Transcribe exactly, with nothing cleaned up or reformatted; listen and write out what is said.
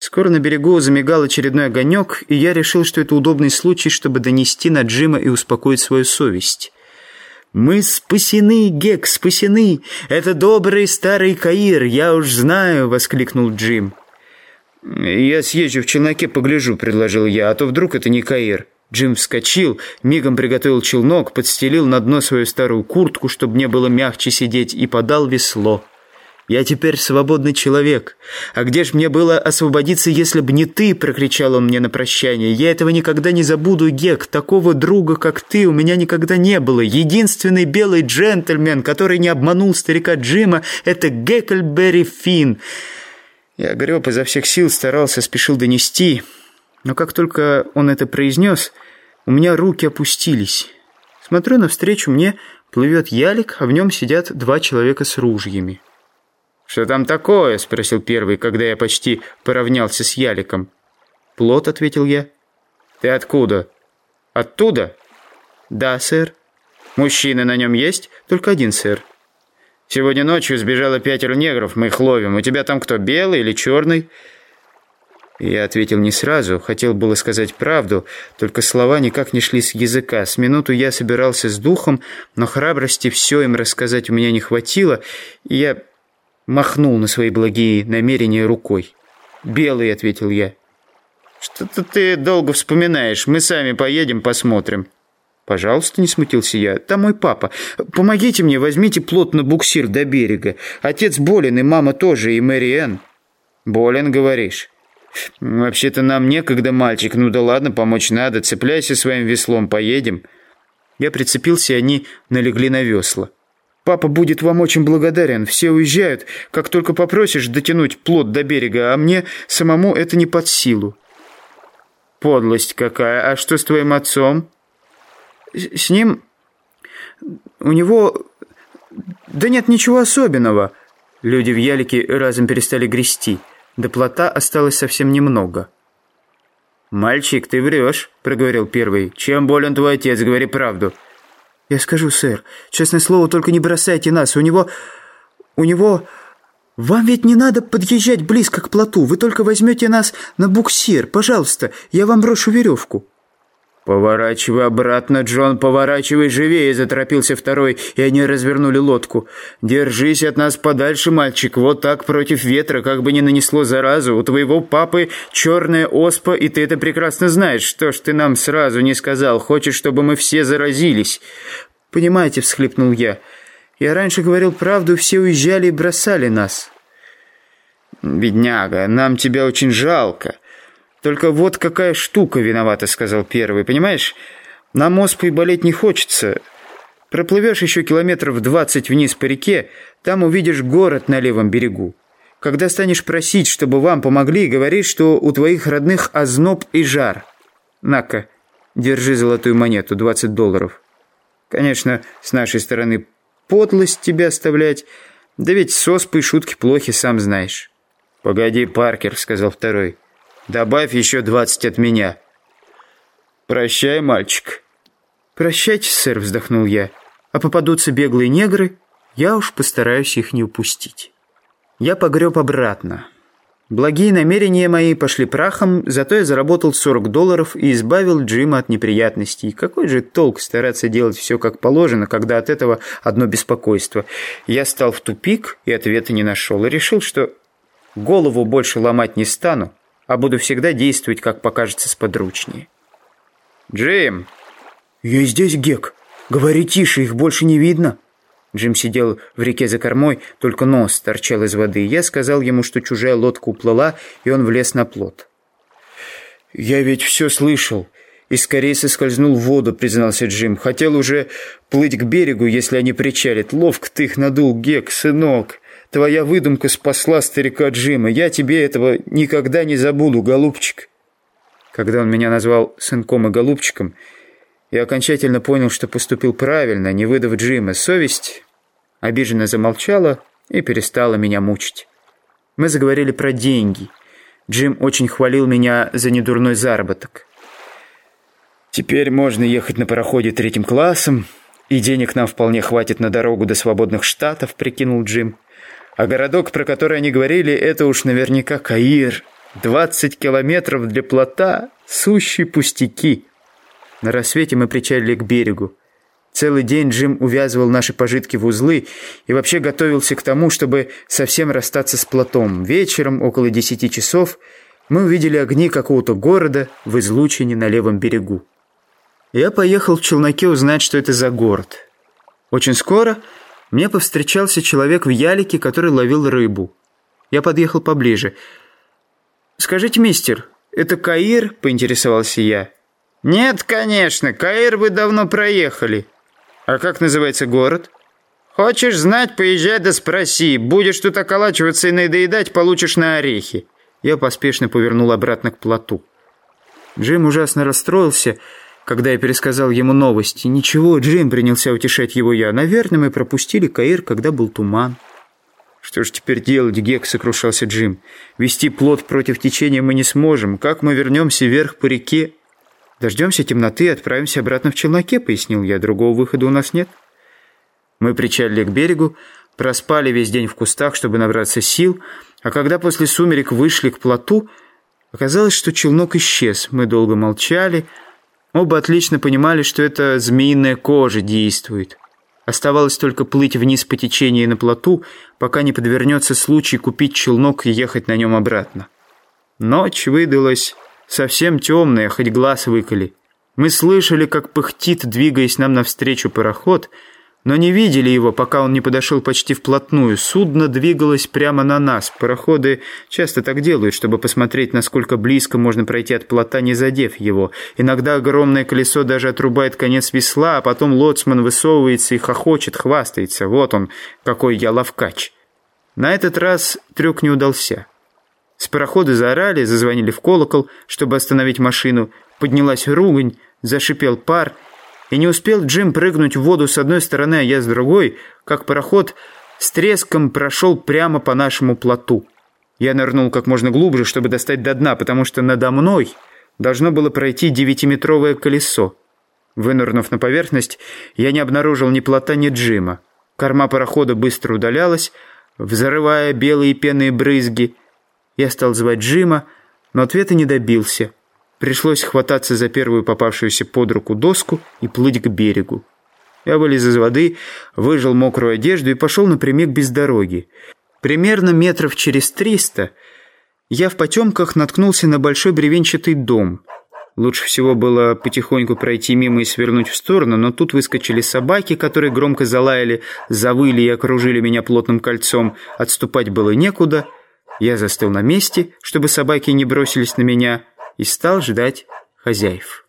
Скоро на берегу замигал очередной огонек, и я решил, что это удобный случай, чтобы донести на Джима и успокоить свою совесть. «Мы спасены, Гек, спасены! Это добрый старый Каир, я уж знаю!» — воскликнул Джим. «Я съезжу в челноке, погляжу», — предложил я, «а то вдруг это не Каир». Джим вскочил, мигом приготовил челнок, подстелил на дно свою старую куртку, чтобы мне было мягче сидеть, и подал весло. «Я теперь свободный человек. А где ж мне было освободиться, если б не ты?» — прокричал он мне на прощание. «Я этого никогда не забуду, Гек. Такого друга, как ты, у меня никогда не было. Единственный белый джентльмен, который не обманул старика Джима, это Гекльберри Финн». Я греб изо всех сил, старался, спешил донести. Но как только он это произнес, у меня руки опустились. Смотрю навстречу, мне плывет ялик, а в нем сидят два человека с ружьями. «Что там такое?» — спросил первый, когда я почти поравнялся с яликом. «Плот», — ответил я. «Ты откуда?» «Оттуда?» «Да, сэр». «Мужчины на нем есть?» «Только один, сэр». «Сегодня ночью сбежало пятеро негров, мы их ловим. У тебя там кто, белый или черный?» Я ответил не сразу, хотел было сказать правду, только слова никак не шли с языка. С минуту я собирался с духом, но храбрости все им рассказать у меня не хватило, и я махнул на свои благие намерения рукой. «Белый», — ответил я. «Что-то ты долго вспоминаешь, мы сами поедем, посмотрим». «Пожалуйста», — не смутился я, — «там мой папа. Помогите мне, возьмите плот на буксир до берега. Отец болен, и мама тоже, и Мэри Энн». «Болен, говоришь?» «Вообще-то нам некогда, мальчик. Ну да ладно, помочь надо. Цепляйся своим веслом, поедем». Я прицепился, и они налегли на весла. «Папа будет вам очень благодарен. Все уезжают. Как только попросишь дотянуть плот до берега, а мне самому это не под силу». «Подлость какая. А что с твоим отцом?» «С ним... у него... да нет ничего особенного». Люди в ялике разом перестали грести. До плота осталось совсем немного. «Мальчик, ты врешь», — проговорил первый. «Чем болен твой отец? Говори правду». «Я скажу, сэр. Честное слово, только не бросайте нас. У него... у него... Вам ведь не надо подъезжать близко к плоту. Вы только возьмете нас на буксир. Пожалуйста, я вам брошу веревку». «Поворачивай обратно, Джон, поворачивай живее», — заторопился второй, и они развернули лодку. «Держись от нас подальше, мальчик, вот так против ветра, как бы ни нанесло заразу. У твоего папы черная оспа, и ты это прекрасно знаешь. Что ж ты нам сразу не сказал? Хочешь, чтобы мы все заразились?» «Понимаете», — всхлипнул я, — «я раньше говорил правду, и все уезжали и бросали нас». «Бедняга, нам тебя очень жалко. Только вот какая штука виновата», — сказал первый. «Понимаешь, нам оспой болеть не хочется. Проплывешь еще километров двадцать вниз по реке, там увидишь город на левом берегу. Когда станешь просить, чтобы вам помогли, говоришь, что у твоих родных озноб и жар. На-ка, держи золотую монету, двадцать долларов. Конечно, с нашей стороны подлость тебя оставлять, да ведь с оспой шутки плохи, сам знаешь». «Погоди, Паркер», — сказал второй. «Добавь еще двадцать от меня». «Прощай, мальчик». «Прощайте, сэр», — вздохнул я. «А попадутся беглые негры, я уж постараюсь их не упустить». Я погреб обратно. Благие намерения мои пошли прахом, зато я заработал сорок долларов и избавил Джима от неприятностей. Какой же толк стараться делать все как положено, когда от этого одно беспокойство? Я стал в тупик и ответа не нашел, и решил, что голову больше ломать не стану, а буду всегда действовать, как покажется сподручнее. «Джим!» «Я здесь, Гек. Говори тише, их больше не видно». Джим сидел в реке за кормой, только нос торчал из воды. Я сказал ему, что чужая лодка уплыла, и он влез на плот. «Я ведь все слышал и скорее соскользнул в воду», — признался Джим. «Хотел уже плыть к берегу, если они причалят. Ловко ты их надул, Гек, сынок. Твоя выдумка спасла старика Джима. Я тебе этого никогда не забуду, голубчик». Когда он меня назвал сынком и голубчиком, я окончательно понял, что поступил правильно, не выдав Джима. Совесть обиженно замолчала и перестала меня мучить. Мы заговорили про деньги. Джим очень хвалил меня за недурной заработок. «Теперь можно ехать на пароходе третьим классом, и денег нам вполне хватит на дорогу до свободных штатов», — прикинул Джим. «А городок, про который они говорили, это уж наверняка Каир. Двадцать километров для плота — сущие пустяки. На рассвете мы причалили к берегу. Целый день Джим увязывал наши пожитки в узлы и вообще готовился к тому, чтобы совсем расстаться с плотом. Вечером, около десяти часов, мы увидели огни какого-то города в излучине на левом берегу. Я поехал в челноке узнать, что это за город. Очень скоро мне повстречался человек в ялике, который ловил рыбу. Я подъехал поближе. «Скажите, мистер, это Каир?» – поинтересовался я. «Нет, конечно, Каир вы давно проехали». «А как называется город?» «Хочешь знать, поезжай да спроси. Будешь тут околачиваться и надоедать, получишь на орехи». Я поспешно повернул обратно к плоту. Джим ужасно расстроился, когда я пересказал ему новости. «Ничего, Джим», — принялся утешать его я. «Наверное, мы пропустили Каир, когда был туман». «Что ж теперь делать, Гек?» — сокрушался Джим. «Вести плот против течения мы не сможем. Как мы вернемся вверх по реке?» «Дождемся темноты и отправимся обратно в челноке», — пояснил я. «Другого выхода у нас нет». Мы причалили к берегу, проспали весь день в кустах, чтобы набраться сил, а когда после сумерек вышли к плоту, оказалось, что челнок исчез. Мы долго молчали. Оба отлично понимали, что это змеиная кожа действует. Оставалось только плыть вниз по течению на плоту, пока не подвернется случай купить челнок и ехать на нем обратно. Ночь выдалась совсем темная, хоть глаз выколи. Мы слышали, как пыхтит, двигаясь нам навстречу пароход, но не видели его, пока он не подошел почти вплотную. Судно двигалось прямо на нас. Пароходы часто так делают, чтобы посмотреть, насколько близко можно пройти от плота, не задев его. Иногда огромное колесо даже отрубает конец весла, а потом лоцман высовывается и хохочет, хвастается. Вот он, какой я ловкач. На этот раз трюк не удался. С парохода заорали, зазвонили в колокол, чтобы остановить машину. Поднялась ругань, зашипел пар. И не успел Джим прыгнуть в воду с одной стороны, а я с другой, как пароход с треском прошел прямо по нашему плоту. Я нырнул как можно глубже, чтобы достать до дна, потому что надо мной должно было пройти девятиметровое колесо. Вынырнув на поверхность, я не обнаружил ни плота, ни Джима. Корма парохода быстро удалялась, взрывая белые пенные брызги. Я стал звать Джима, но ответа не добился. Пришлось хвататься за первую попавшуюся под руку доску и плыть к берегу. Я вылез из воды, выжал мокрую одежду и пошел напрямик без дороги. Примерно метров через триста я в потемках наткнулся на большой бревенчатый дом. Лучше всего было потихоньку пройти мимо и свернуть в сторону, но тут выскочили собаки, которые громко залаяли, завыли и окружили меня плотным кольцом. Отступать было некуда. Я застыл на месте, чтобы собаки не бросились на меня, и стал ждать хозяев.